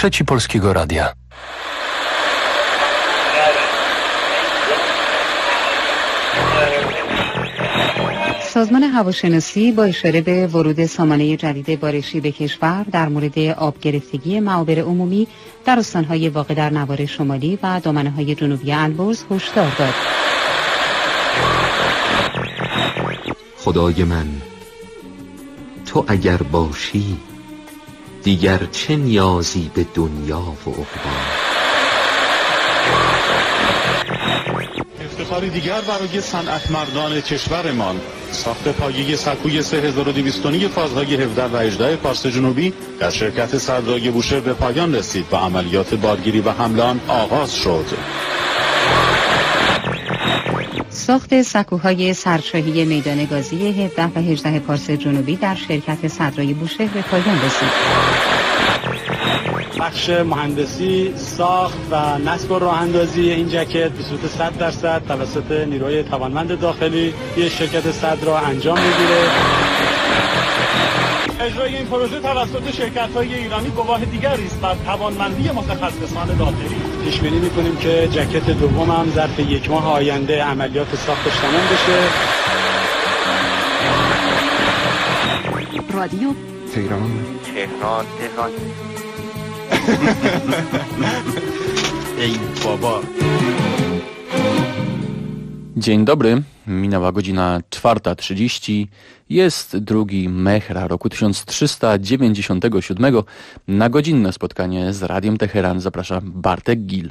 Trzeci Polskiego Radia. سازمان هواشناسی با اشاره به ورود سامانه جدید بارشی به کشور در مورد آب گرفتگی معابر عمومی در استان‌های واقع در نوار شمالی و دامنه‌های جنوبی البرز هشدار داد. خدای من، تو اگر باشی دیگر چه نیازی به دنیا و عقبا. افتخاری دیگر برای صنعتمردان کشورمان، ساخت پایه سکوی 3209 فازهای 17 و 18 پارس جنوبی در شرکت صدرای بوشهر به پایان رسید و عملیات بارگیری و حمل آن آغاز شد. ساخت سکوهای سرشاهی میدان گازی 17 و 18 پارس جنوبی در شرکت صدرای بوشهر به پایان رسید. بخش مهندسی، ساخت و نصب و راه اندازی این جکت به صورت 100% توسط نیروی توانمند داخلی یک شرکت صدرا انجام میگیره. اجرای این پروژه توسط شرکت‌های ایرانی گواه دیگری است بر توانمندی متخصصان داخلی. پیش بینی می‌کنیم که جکت دوم هم ظرف یک ماه آینده عملیات ساختش تمام بشه. رادیو تهران. ej baba. Dzień dobry, minęła godzina 4:30, jest 2 Mehra roku 1397. Na godzinne spotkanie z Radiem Teheran zaprasza Bartek Gil.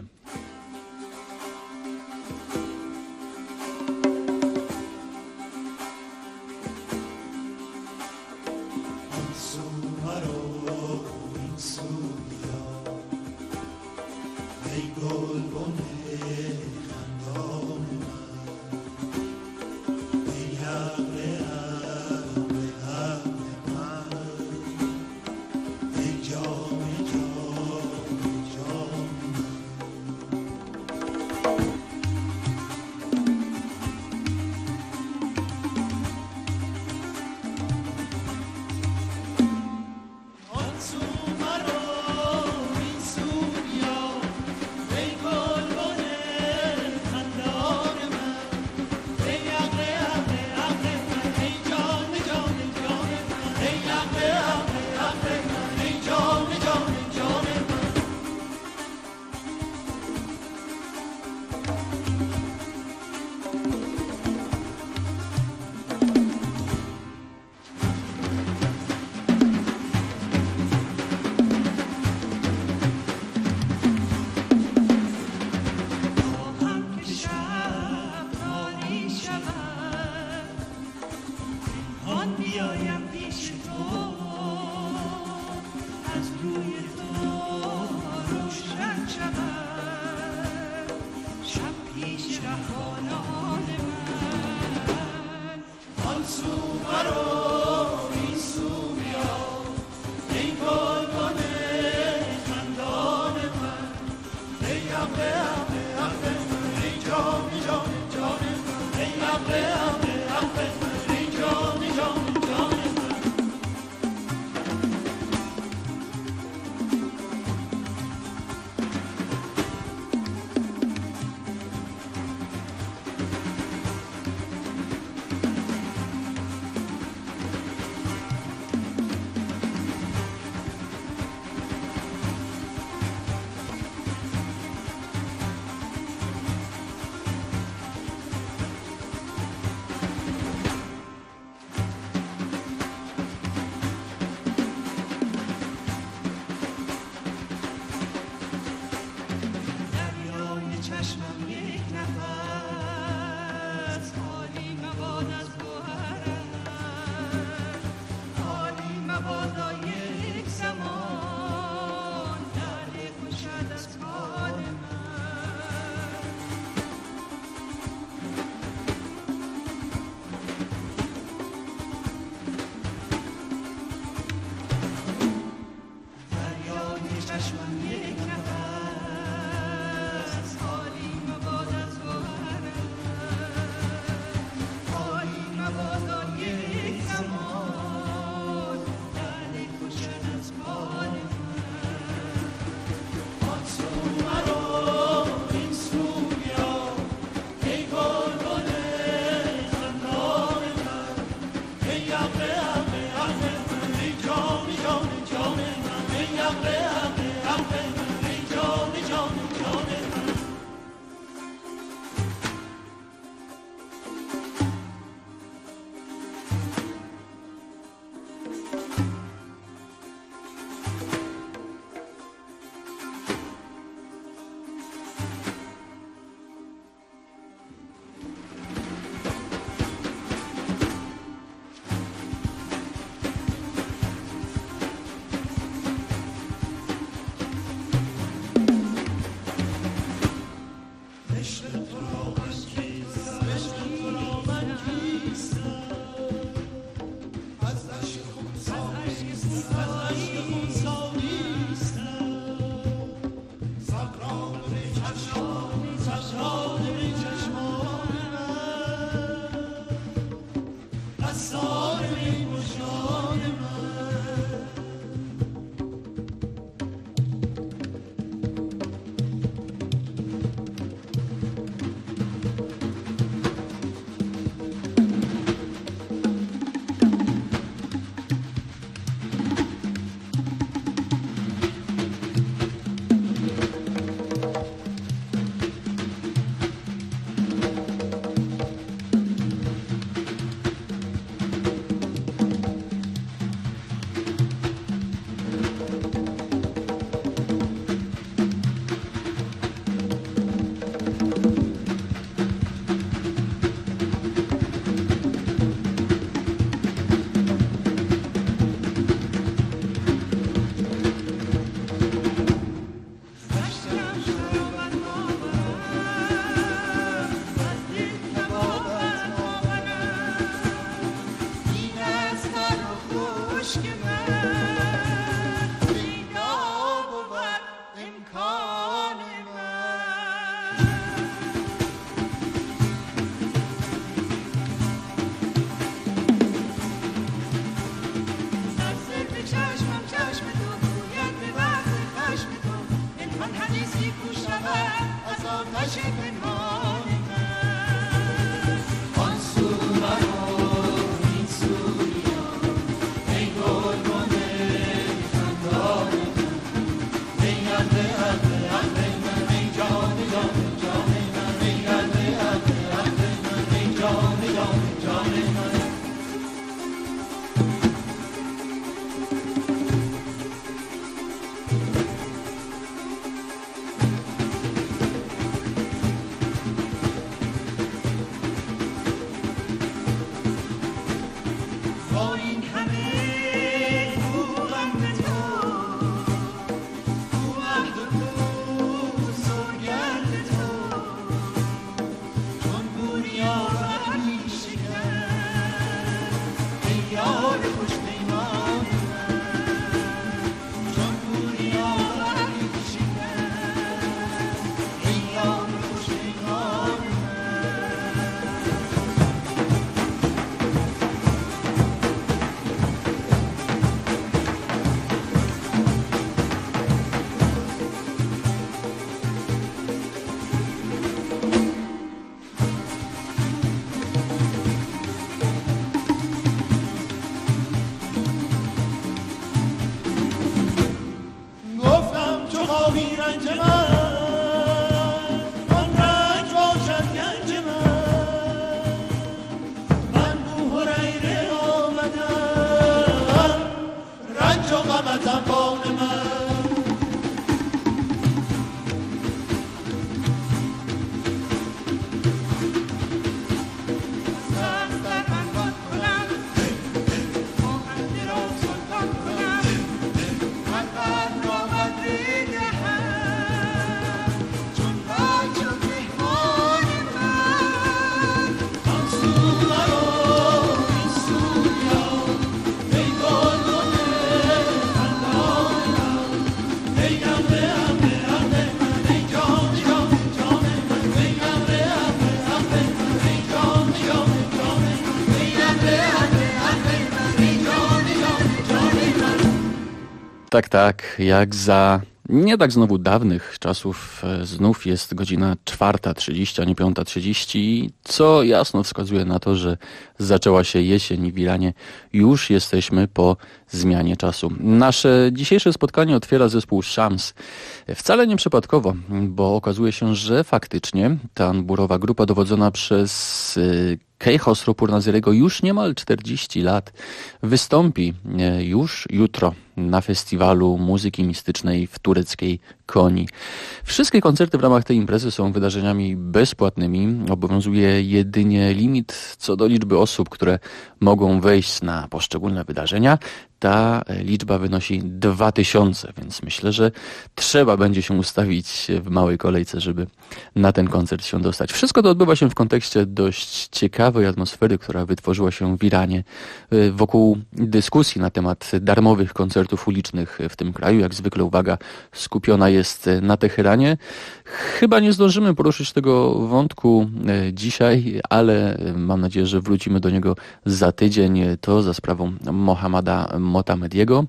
Tak, jak za nie tak znowu dawnych czasów znów jest godzina 4:30, a nie 5:30, co jasno wskazuje na to, że zaczęła się jesień w Iranie. Już jesteśmy po zmianie czasu. Nasze dzisiejsze spotkanie otwiera zespół Shams. Wcale nie przypadkowo, bo okazuje się, że faktycznie ta anburowa grupa dowodzona przez Keyhosru Purnazirego już niemal 40 lat wystąpi już jutro na festiwalu muzyki mistycznej w tureckiej Koni. Wszystkie koncerty w ramach tej imprezy są wydarzeniami bezpłatnymi. Obowiązuje jedynie limit co do liczby osób, które mogą wejść na poszczególne wydarzenia. Ta liczba wynosi 2000, więc myślę, że trzeba będzie się ustawić w małej kolejce, żeby na ten koncert się dostać. Wszystko to odbywa się w kontekście dość ciekawej atmosfery, która wytworzyła się w Iranie wokół dyskusji na temat darmowych koncertów ulicznych w tym kraju. Jak zwykle uwaga skupiona jest na Teheranie. Chyba nie zdążymy poruszyć tego wątku dzisiaj, ale mam nadzieję, że wrócimy do niego za tydzień. To za sprawą Mohammada Motamediego.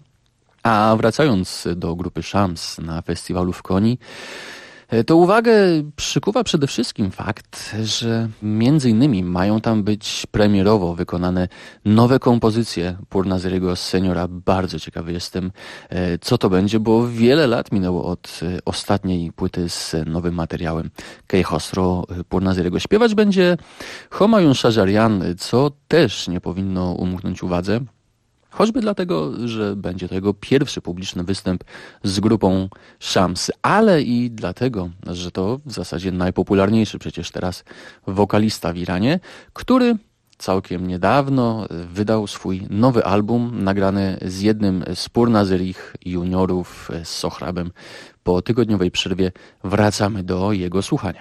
A wracając do grupy Shams na festiwalu w Koni, to uwagę przykuwa przede wszystkim fakt, że między innymi mają tam być premierowo wykonane nowe kompozycje Purnaziriego Seniora. Bardzo ciekawy jestem, co to będzie, bo wiele lat minęło od ostatniej płyty z nowym materiałem Keyhosru Purnaziriego. Śpiewać będzie Homayun Shajarian, co też nie powinno umknąć uwadze. Choćby dlatego, że będzie to jego pierwszy publiczny występ z grupą Shams, ale i dlatego, że to w zasadzie najpopularniejszy przecież teraz wokalista w Iranie, który całkiem niedawno wydał swój nowy album nagrany z jednym z Purnazirich juniorów, z Sohrabem. Po tygodniowej przerwie wracamy do jego słuchania.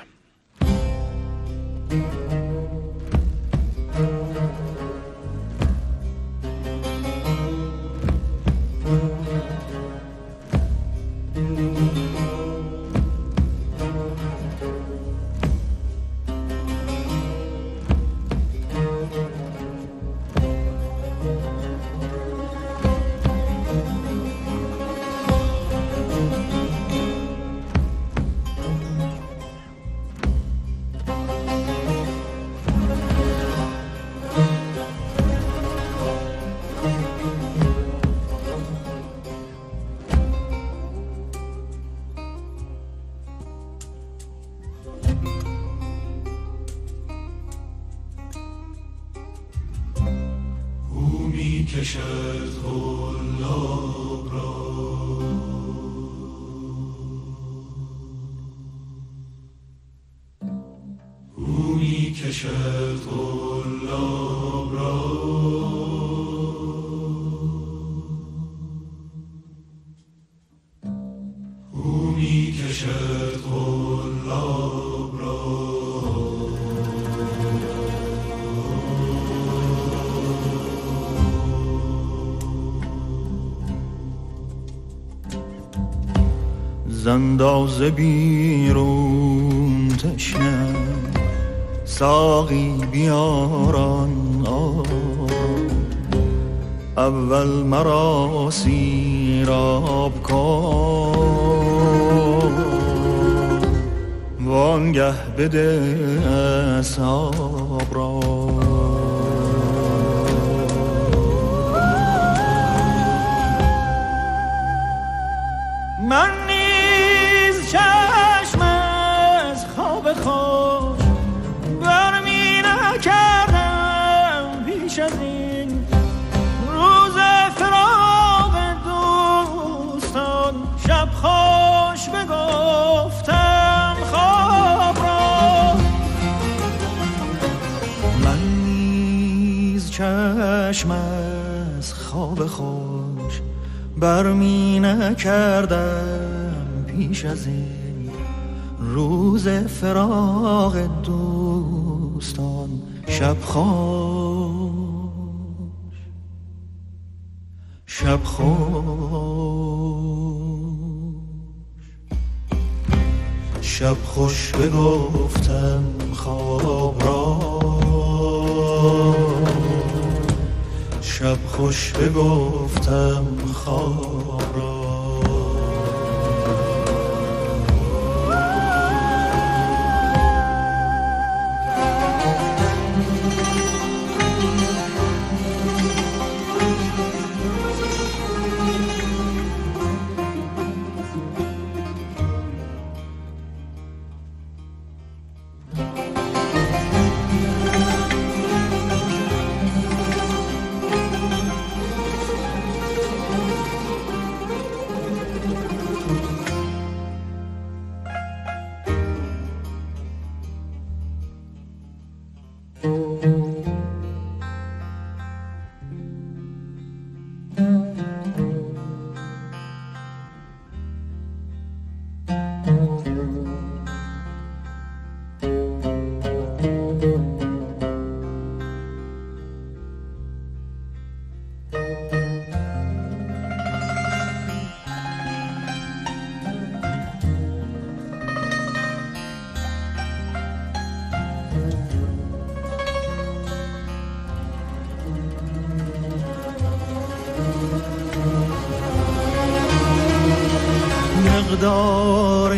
کشد قلاب را او می کشد قلاب را او می کشد قلاب را زنداز بیرون تشنه ساقی بیاران اول مرا سیراب کن وانگه بده اصحاب را من نیز چشم از خواب خوش برمی نکردم پیش از این روز فراق دوستان شب خوش بگفتم خواب را من نیز چشم از خواب خوش برمی نکردم پیش از این روز فراق دوستان شب خوش شب خوش بگفتم خواب را شب خوش بگفتم خواب را مقدار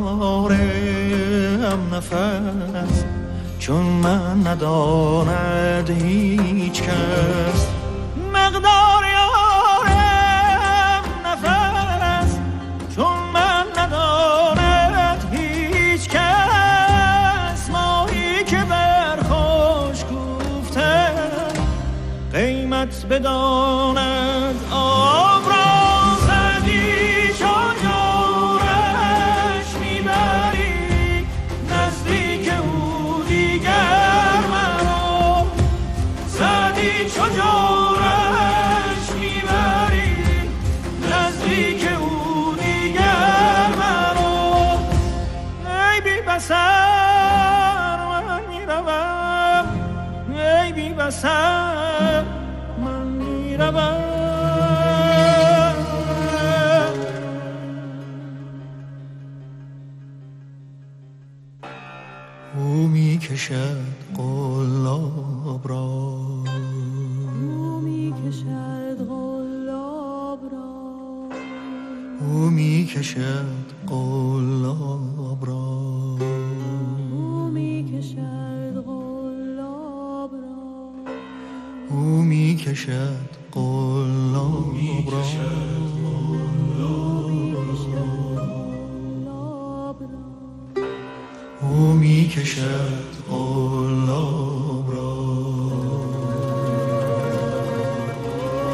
یارم نفس چون من نداند هیچ کس مقدار یارم نفس چون من نداند هیچ کس ماهی که بر خوش گفته قیمت بداند آب را سر من میروم او میکشد قلاب را او میکشد قلاب را او میکشد قلاب را او میکشد قلاب را او میکشد قلاب را او میکشد قلاب را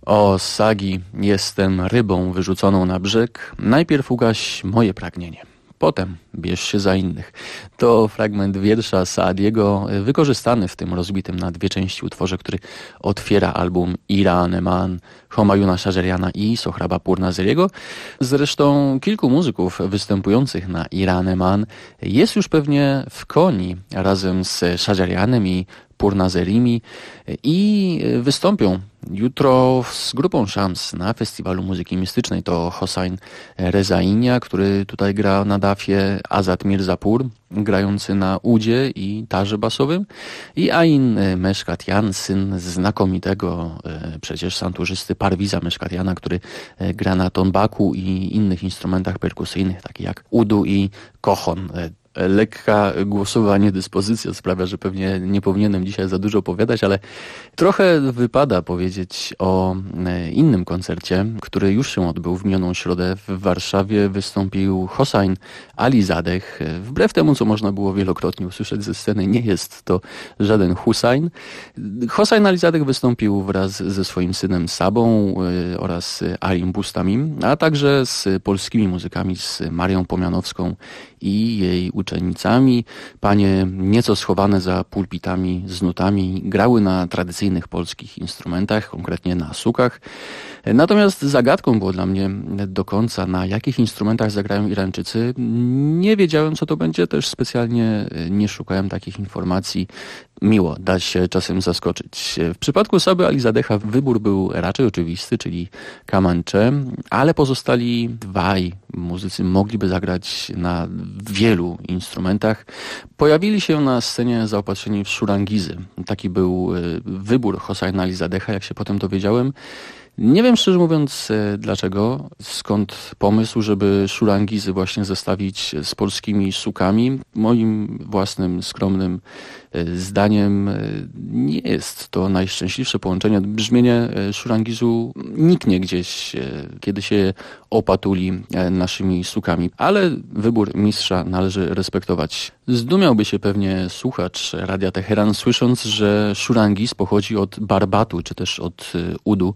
O Sagi, jestem rybą wyrzuconą na brzeg, najpierw ugaś moje pragnienie. Potem bierz się za innych. To fragment wiersza Saadiego, wykorzystany w tym rozbitym na dwie części utworze, który otwiera album Ira-Neman Homayuna Shajariana i Sohraba Purnazeriego. Zresztą kilku muzyków występujących na Ira-Neman jest już pewnie w koni razem z Shajarianem i Purnazerimi i wystąpią jutro z grupą Shams na Festiwalu Muzyki Mistycznej. To Hossein Rezainia, który tutaj gra na dafie, Azad Mirzapur, grający na udzie i tarze basowym, i Ain Meshkatian, syn znakomitego przecież santurzysty Parwiza Meshkatiana, który gra na tonbaku i innych instrumentach perkusyjnych, takich jak udu i kochon. Lekka głosowa niedyspozycja sprawia, że pewnie nie powinienem dzisiaj za dużo opowiadać, ale trochę wypada powiedzieć o innym koncercie, który już się odbył w minioną środę w Warszawie. Wystąpił Hossein Alizadeh. Wbrew temu, co można było wielokrotnie usłyszeć ze sceny, nie jest to żaden Hussein. Hossein Alizadeh wystąpił wraz ze swoim synem Sabą oraz Alim Bustamim, a także z polskimi muzykami, z Marią Pomianowską i jej uczennicami. Panie nieco schowane za pulpitami z nutami grały na tradycyjnych polskich instrumentach, konkretnie na sukach. Natomiast zagadką było dla mnie do końca, na jakich instrumentach zagrają Irańczycy. Nie wiedziałem, co to będzie, też specjalnie nie szukałem takich informacji. Miło dać się czasem zaskoczyć. W przypadku Saby Alizadeha wybór był raczej oczywisty, czyli kamancze, ale pozostali dwaj muzycy mogliby zagrać na wielu instrumentach. Pojawili się na scenie zaopatrzeni w szurangizy. Taki był wybór Hosseina Alizadeha, jak się potem dowiedziałem. Nie wiem szczerze mówiąc dlaczego, skąd pomysł, żeby szurangizy właśnie zestawić z polskimi sukami. Moim własnym, skromnym zdaniem nie jest to najszczęśliwsze połączenie. Brzmienie szurangizu niknie gdzieś, kiedy się opatuli naszymi sukami, ale wybór mistrza należy respektować. Zdumiałby się pewnie słuchacz Radia Teheran, słysząc, że szurangiz pochodzi od barbatu, czy też od udu.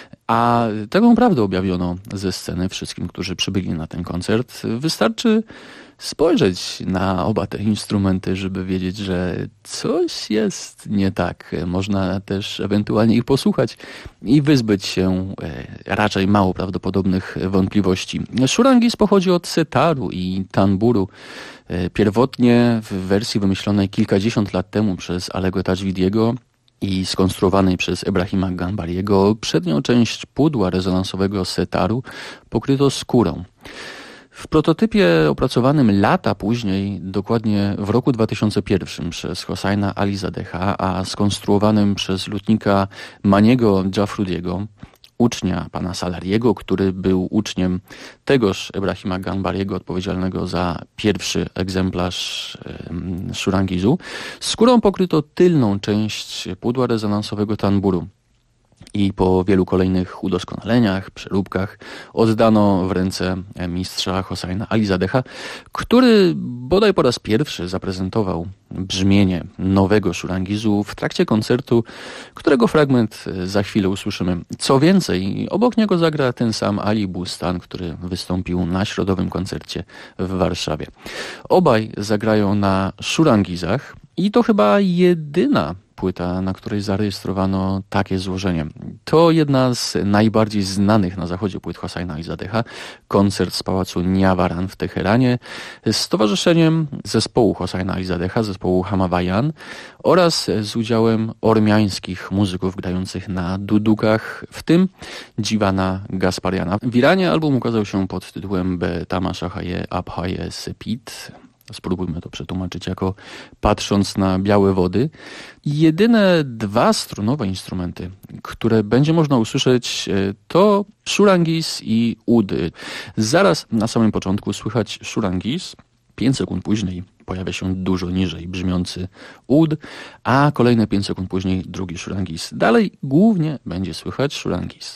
A taką naprawdę objawiono ze sceny wszystkim, którzy przybyli na ten koncert. Wystarczy spojrzeć na oba te instrumenty, żeby wiedzieć, że coś jest nie tak. Można też ewentualnie ich posłuchać i wyzbyć się raczej mało prawdopodobnych wątpliwości. Szurangiz pochodzi od setaru i tanburu. Pierwotnie w wersji wymyślonej kilkadziesiąt lat temu przez Alego Tajwidiego i skonstruowanej przez Ebrahima Gambariego przednią część pudła rezonansowego setaru pokryto skórą. W prototypie opracowanym lata później, dokładnie w roku 2001 przez Hosseina Alizadeha, a skonstruowanym przez lutnika Maniego Dżafrudiego, ucznia pana Salariego, który był uczniem tegoż Ebrahima Gambariego, odpowiedzialnego za pierwszy egzemplarz szurangizu, skórą pokryto tylną część pudła rezonansowego tanburu. I po wielu kolejnych udoskonaleniach, przeróbkach oddano w ręce mistrza Hosseina Alizadeha, który bodaj po raz pierwszy zaprezentował brzmienie nowego szurangizu w trakcie koncertu, którego fragment za chwilę usłyszymy. Co więcej, obok niego zagra ten sam Ali Bustan, który wystąpił na środowym koncercie w Warszawie. Obaj zagrają na szurangizach i to chyba jedyna płyta, na której zarejestrowano takie złożenie. To jedna z najbardziej znanych na zachodzie płyt Hosseina Alizadeha. Koncert z Pałacu Niavaran w Teheranie z towarzyszeniem zespołu Hosseina Alizadeha, zespołu Hamawajan oraz z udziałem ormiańskich muzyków grających na dudukach, w tym Dzivana Gaspariana. W Iranie album ukazał się pod tytułem Be Tamashahaye Abhaye Sepit. Spróbujmy to przetłumaczyć jako patrząc na białe wody. Jedyne dwa strunowe instrumenty, które będzie można usłyszeć, to szurangiz i ud. Zaraz na samym początku słychać szurangiz, 5 sekund później pojawia się dużo niżej brzmiący ud, a kolejne 5 sekund później drugi szurangiz. Dalej głównie będzie słychać szurangiz.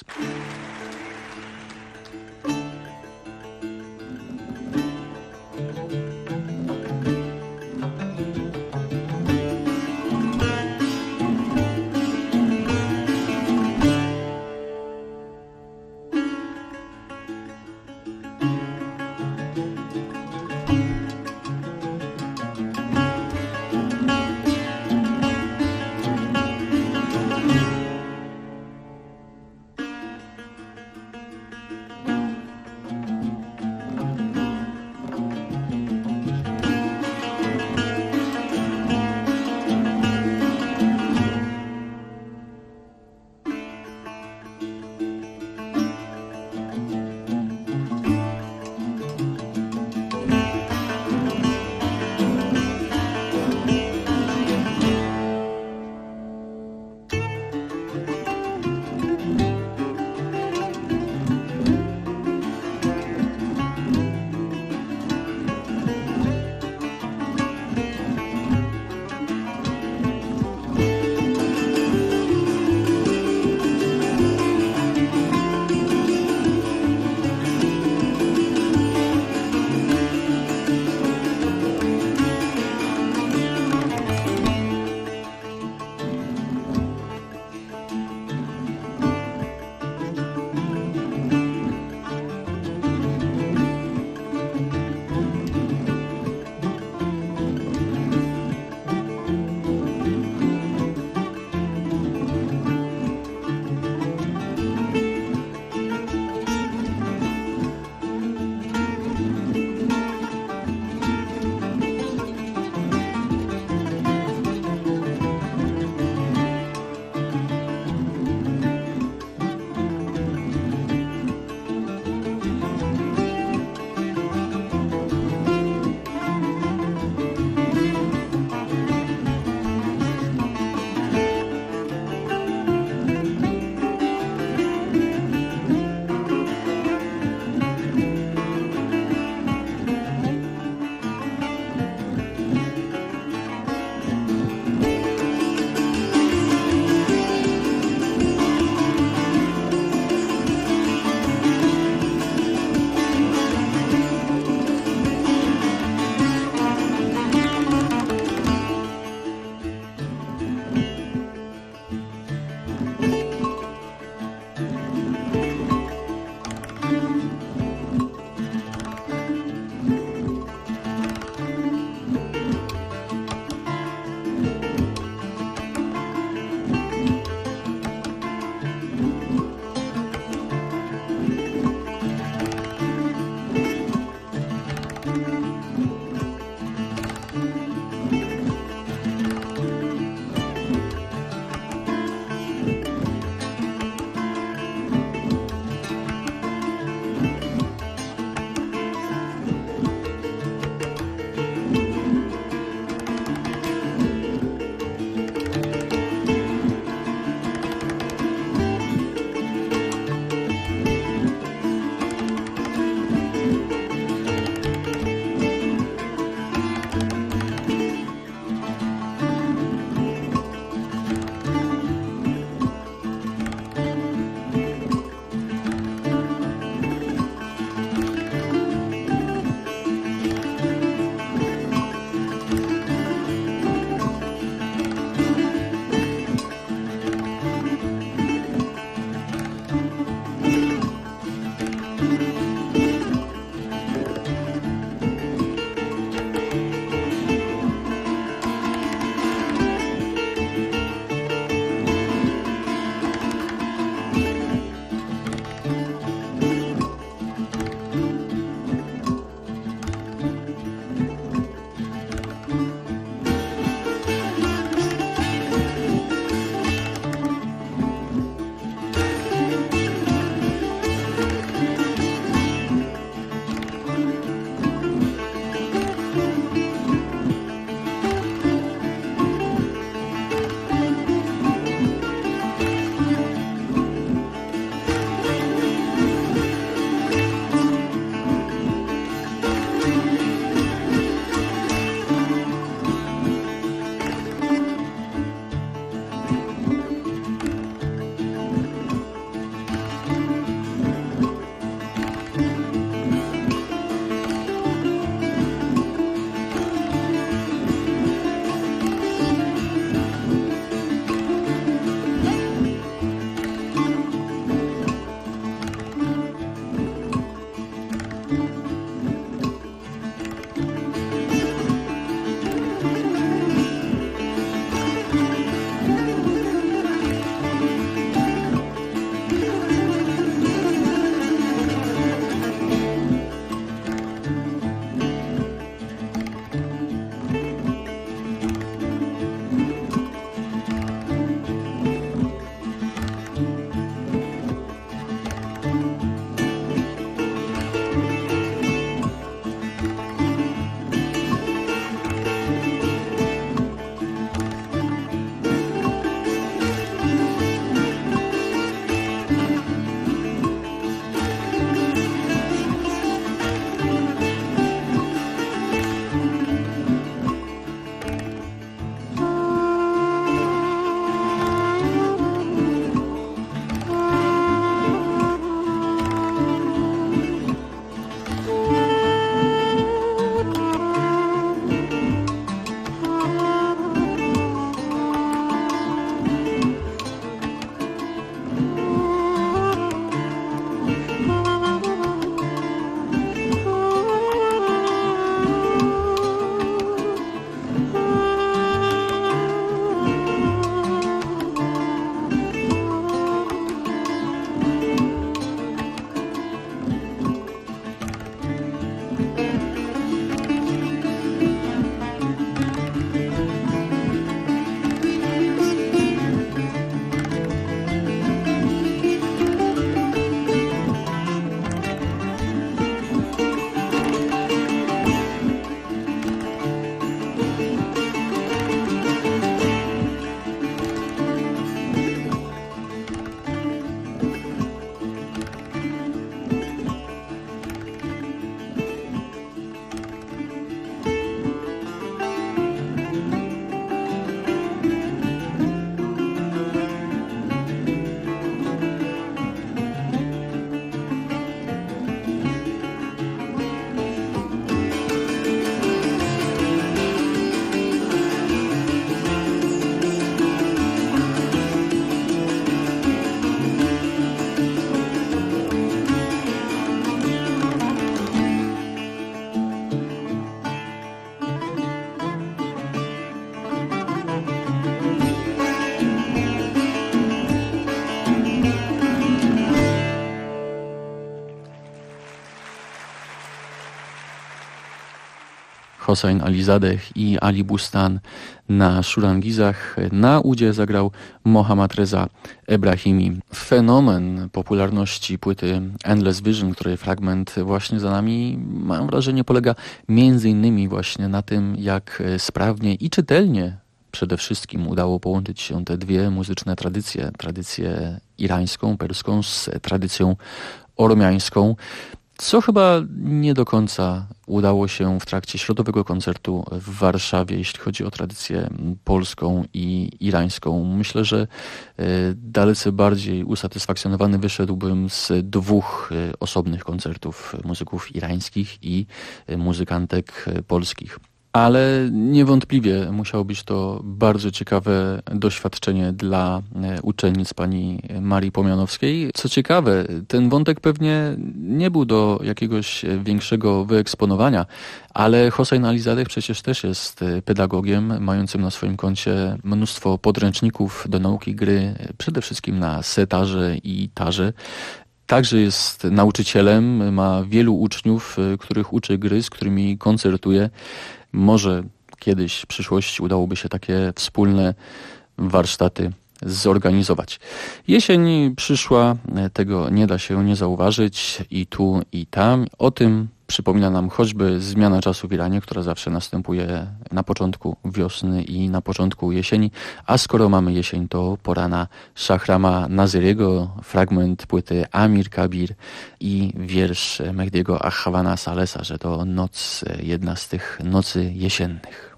Hossein Alizadeh i Ali Bustan na szurangizach. Na udzie zagrał Mohammad Reza Ebrahimi. Fenomen popularności płyty Endless Vision, której fragment właśnie za nami, mam wrażenie, polega między innymi właśnie na tym, jak sprawnie i czytelnie przede wszystkim udało połączyć się te dwie muzyczne tradycje. Tradycję irańską, perską z tradycją ormiańską, co chyba nie do końca udało się w trakcie środowego koncertu w Warszawie, jeśli chodzi o tradycję polską i irańską. Myślę, że dalece bardziej usatysfakcjonowany wyszedłbym z dwóch osobnych koncertów muzyków irańskich i muzykantek polskich. Ale niewątpliwie musiało być to bardzo ciekawe doświadczenie dla uczennic pani Marii Pomianowskiej. Co ciekawe, ten wątek pewnie nie był do jakiegoś większego wyeksponowania, ale Hossein Alizadeh przecież też jest pedagogiem, mającym na swoim koncie mnóstwo podręczników do nauki gry, przede wszystkim na setarze i tarze. Także jest nauczycielem, ma wielu uczniów, których uczy gry, z którymi koncertuje. Może kiedyś w przyszłości udałoby się takie wspólne warsztaty zorganizować. Jesień przyszła, tego nie da się nie zauważyć i tu i tam. O tym przypomina nam choćby zmiana czasu w Iranie, która zawsze następuje na początku wiosny i na początku jesieni. A skoro mamy jesień, to pora na Shahrama Naziriego, fragment płyty Amir Kabir i wiersz Mehdiego Ahwana Salesa, że to noc, jedna z tych nocy jesiennych.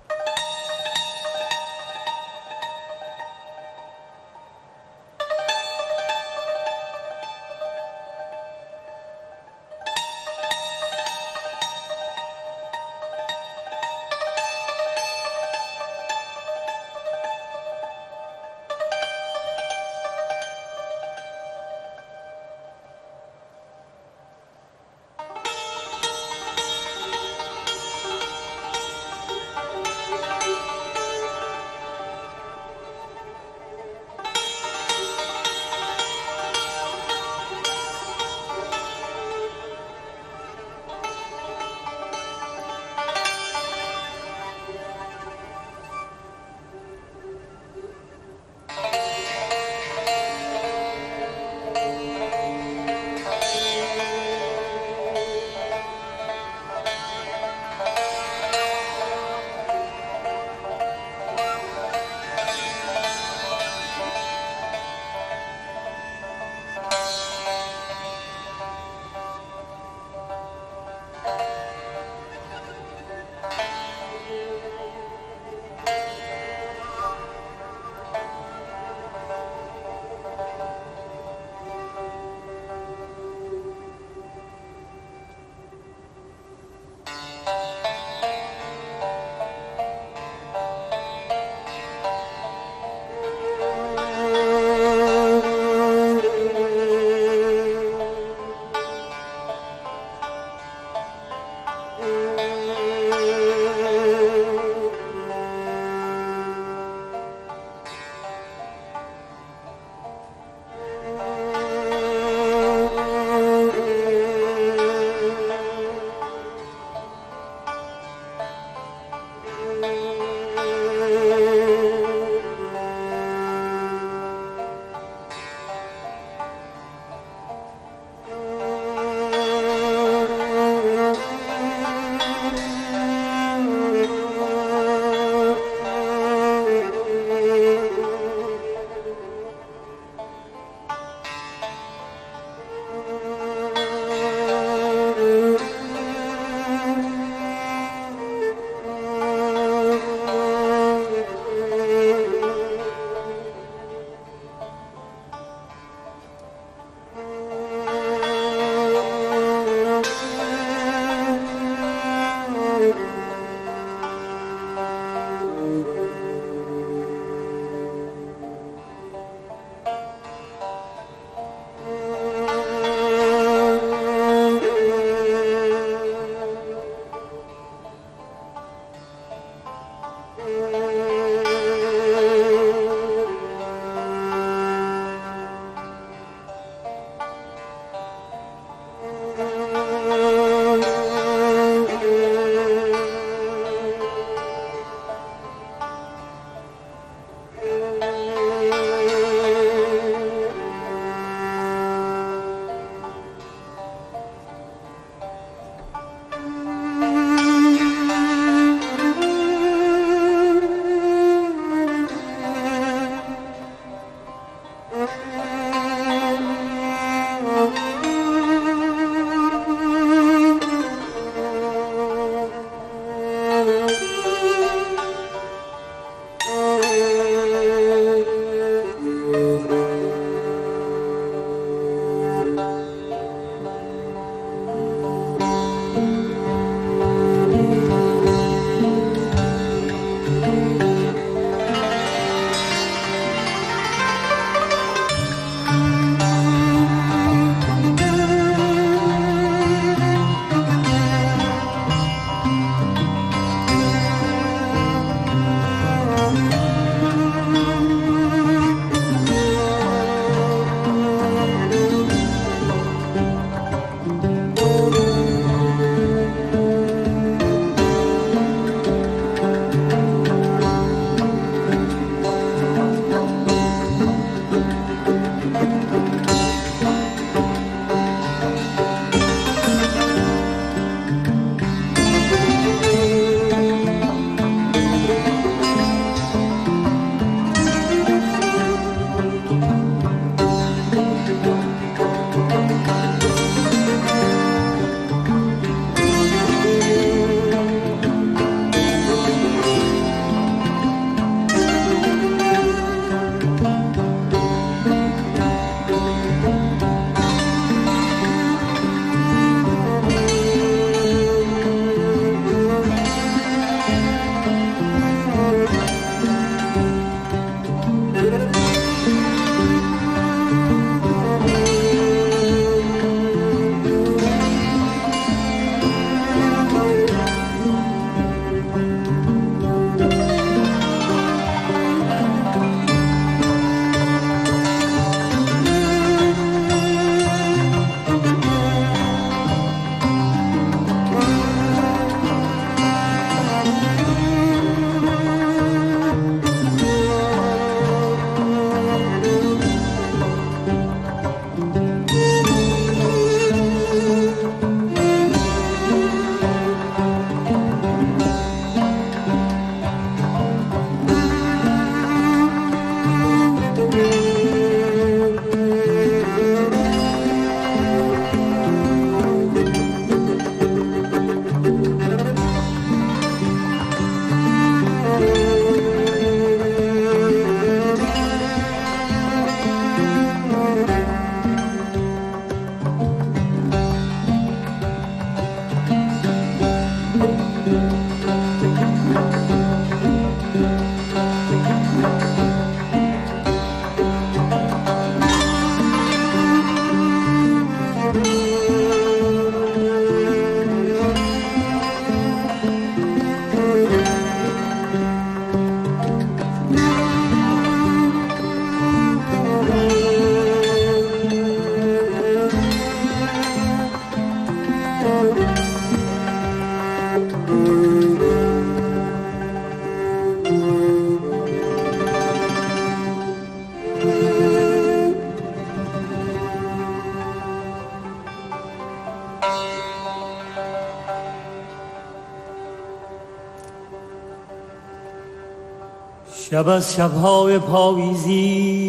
شب از شب‌های پاییزی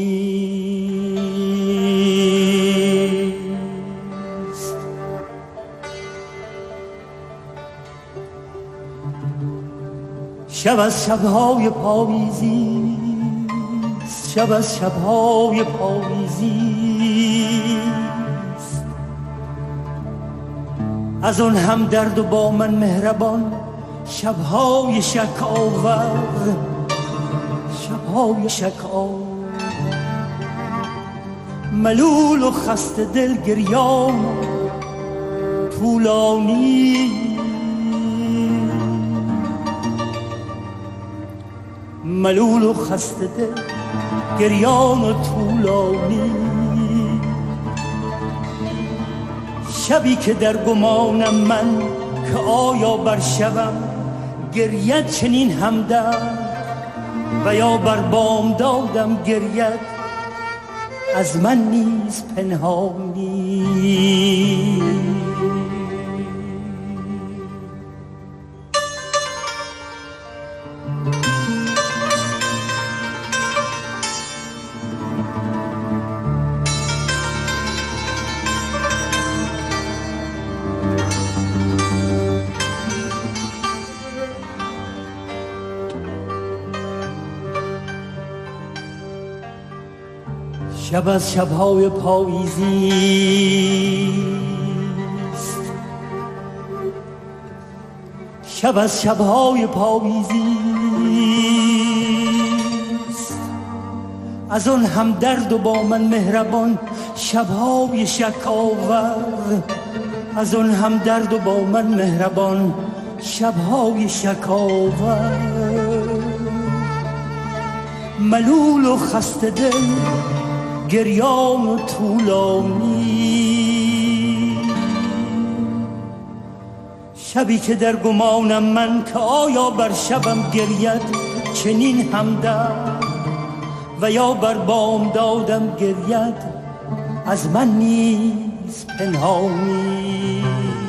است، شب از شب‌های پاییزی است، شب از شب‌های پاییزی است. از آن هم درد و با من مهربان شب‌های شک آور، شب‌های شک آور. ملول و خسته دل گریان طولانی، ملول و خسته دل گریان و طولانی. شبی که در گمانم من که آیا بر شبم گرید چنین همدرد و یا بر بام دادم گرید از من نیز پنهانی. شب از شب‌های پاییزی است، شب از شب‌های پاییزی است. از آن هم درد و با من مهربان شب‌های شک آور، از آن هم درد و با من مهربان شب‌های شک آور. ملول و خسته دل گریان و طولانی. شبی که در گمانم من که آیا بر شبم گرید چنین همدرد و یا بر بام دادم گرید از من نیز پنهانی.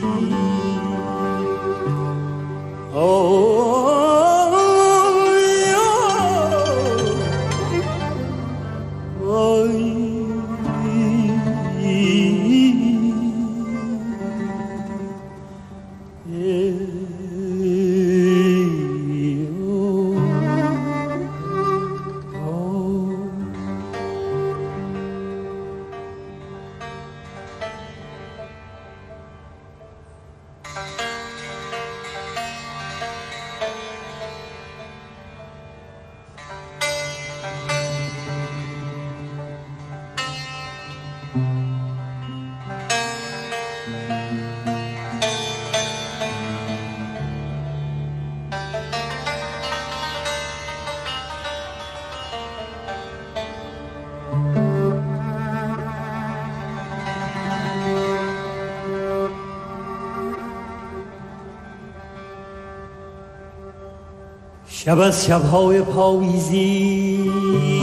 شب از شب‌های پاییزی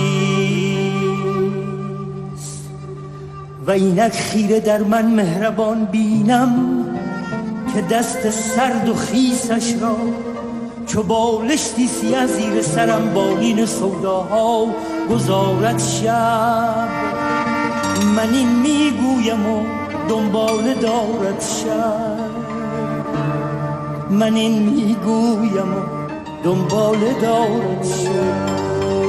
است و اینک خیره در من مهربان بینم که دست سرد و خیسش را چو بالشتی سیه زیر سرم بالین سوداها گذارد شب. من این میگویم و دنبال دارد شب، من این میگویم و دنبال دارد شب.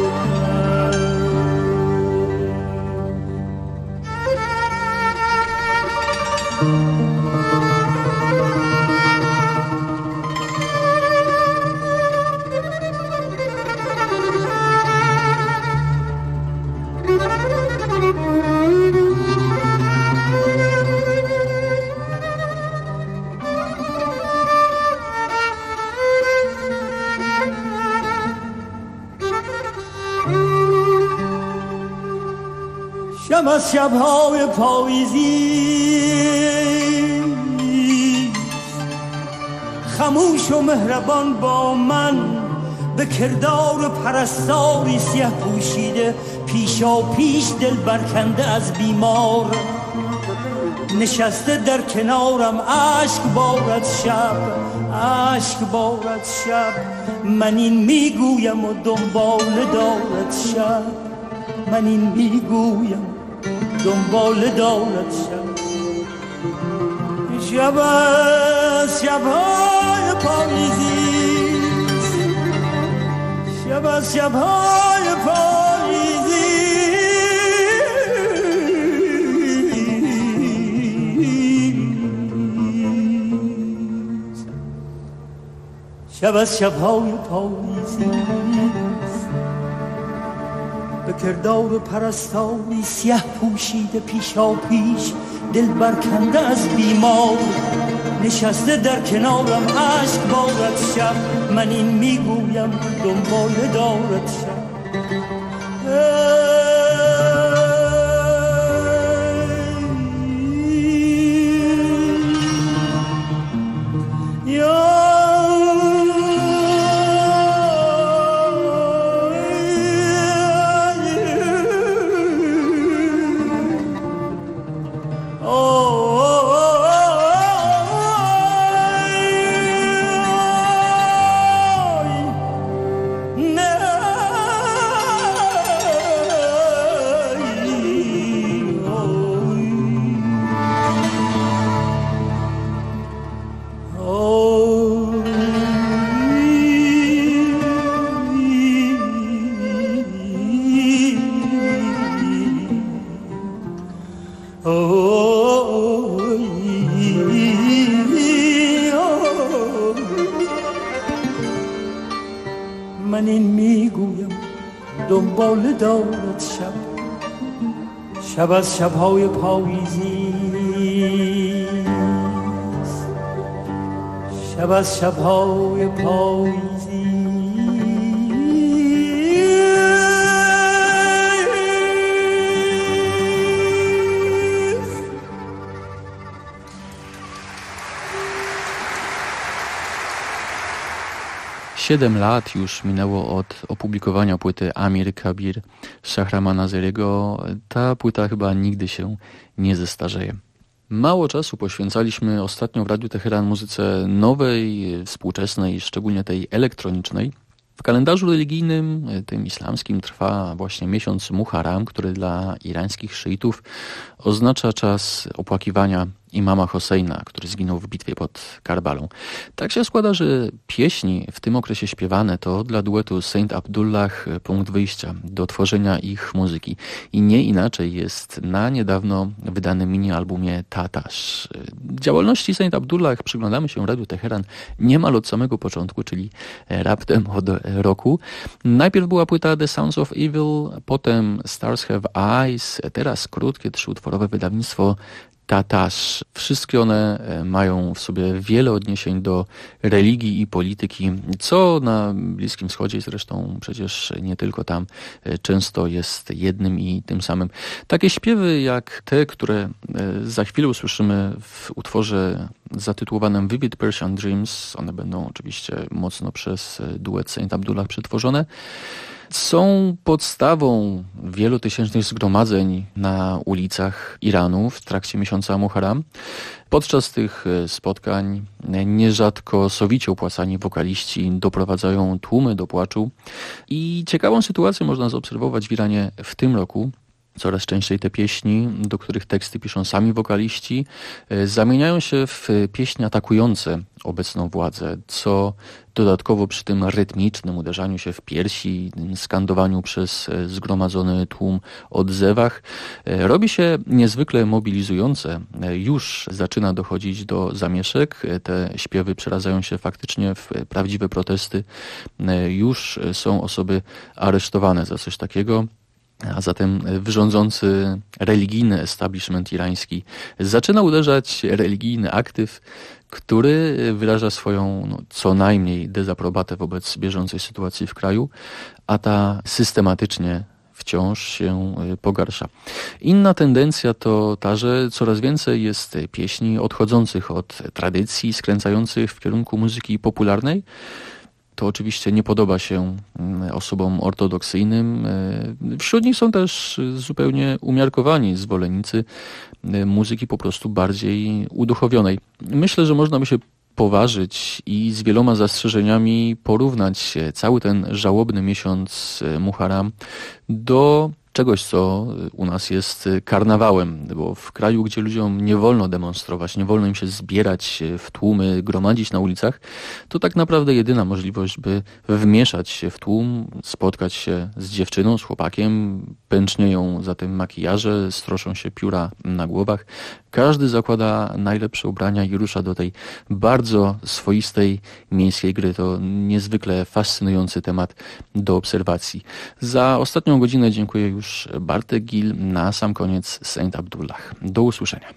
شب از شب‌های پاییزی خموش و مهربان با من به کردار پرستاری سیه پوشیده پیشا پیش دل برکنده از بیمار نشسته در کنارم اشک بارد شب من این میگویم و دنبال دارد شب من این میگویم دنبال دارد شب از شبهای پاییزی شب از شبهای پاییزی شب از شبهای پاییزی به کردار پرستاری سیه پوشیده پیشا پیش دل برکنده از بیمار نشسته در کنارم اشک بارد شب من این میگویم دنبال دارد شب من این میگویم دنبال دارد شب شب از شبهای پاییزی شب از شبهای پاییزی Siedem lat już minęło od opublikowania płyty Amir Kabir Szahramana Zeriego. Ta płyta chyba nigdy się nie zestarzeje. Mało czasu poświęcaliśmy ostatnio w Radiu Teheran muzyce nowej, współczesnej, szczególnie tej elektronicznej. W kalendarzu religijnym, tym islamskim, trwa właśnie miesiąc Muharram, który dla irańskich szyitów oznacza czas opłakiwania imama Hosseina, który zginął w bitwie pod Karbalą. Tak się składa, że pieśni w tym okresie śpiewane to dla duetu Saint Abdullah punkt wyjścia do tworzenia ich muzyki. I nie inaczej jest na niedawno wydanym mini-albumie Tatash. Działalności Saint Abdullah przyglądamy się w Radiu Teheran niemal od samego początku, czyli raptem od roku. Najpierw była płyta The Sounds of Evil, potem Stars Have Eyes, teraz krótkie, trzyutworowe wydawnictwo Tatash. Wszystkie one mają w sobie wiele odniesień do religii i polityki, co na Bliskim Wschodzie zresztą przecież nie tylko tam często jest jednym i tym samym. Takie śpiewy jak te, które za chwilę usłyszymy w utworze zatytułowanym Vivid Persian Dreams, one będą oczywiście mocno przez duet Saint Abdullah przetworzone, są podstawą wielotysięcznych zgromadzeń na ulicach Iranu w trakcie miesiąca Muharram. Podczas tych spotkań nierzadko sowicie opłacani wokaliści doprowadzają tłumy do płaczu i ciekawą sytuację można zaobserwować w Iranie w tym roku. Coraz częściej te pieśni, do których teksty piszą sami wokaliści, zamieniają się w pieśni atakujące obecną władzę, co dodatkowo przy tym rytmicznym uderzaniu się w piersi, skandowaniu przez zgromadzony tłum odzewach, robi się niezwykle mobilizujące. Już zaczyna dochodzić do zamieszek, te śpiewy przeradzają się faktycznie w prawdziwe protesty, już są osoby aresztowane za coś takiego. A zatem wyrządzący religijny establishment irański zaczyna uderzać religijny aktyw, który wyraża swoją co najmniej dezaprobatę wobec bieżącej sytuacji w kraju, a ta systematycznie wciąż się pogarsza. Inna tendencja to ta, że coraz więcej jest pieśni odchodzących od tradycji, skręcających w kierunku muzyki popularnej. To oczywiście nie podoba się osobom ortodoksyjnym. Wśród nich są też zupełnie umiarkowani zwolennicy muzyki po prostu bardziej uduchowionej. Myślę, że można by się poważyć i z wieloma zastrzeżeniami porównać cały ten żałobny miesiąc Muharram do czegoś, co u nas jest karnawałem, bo w kraju, gdzie ludziom nie wolno demonstrować, nie wolno im się zbierać w tłumy, gromadzić na ulicach, to tak naprawdę jedyna możliwość, by wmieszać się w tłum, spotkać się z dziewczyną, z chłopakiem, pęcznieją za tym makijaże, stroszą się pióra na głowach. Każdy zakłada najlepsze ubrania i rusza do tej bardzo swoistej miejskiej gry. To niezwykle fascynujący temat do obserwacji. Za ostatnią godzinę dziękuję już Bartek Gil, na sam koniec Saint Abdullah. Do usłyszenia.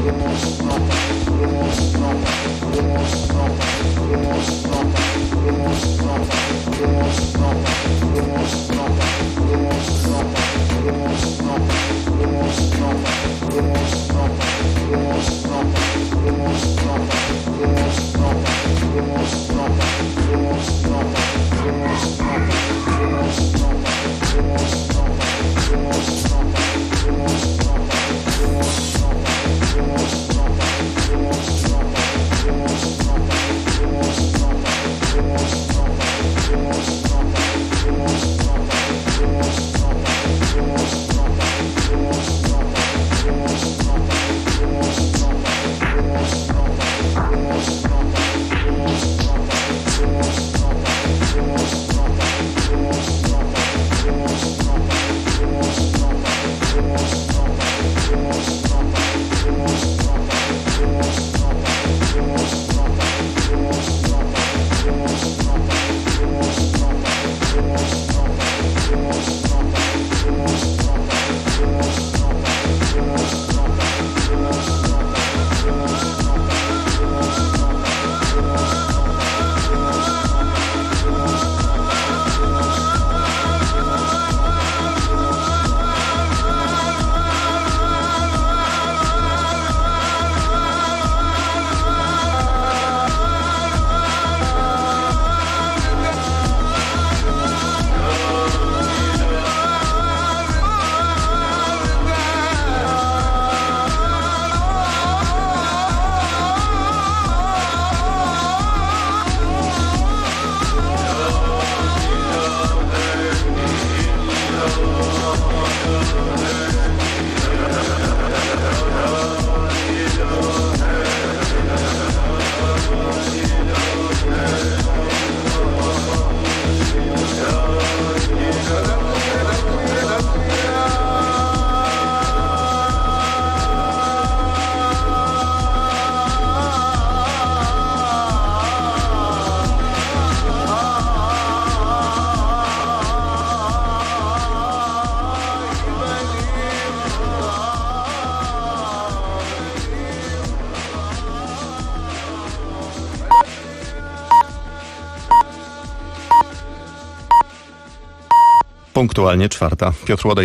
Punktualnie 4:00. Piotr Łodej.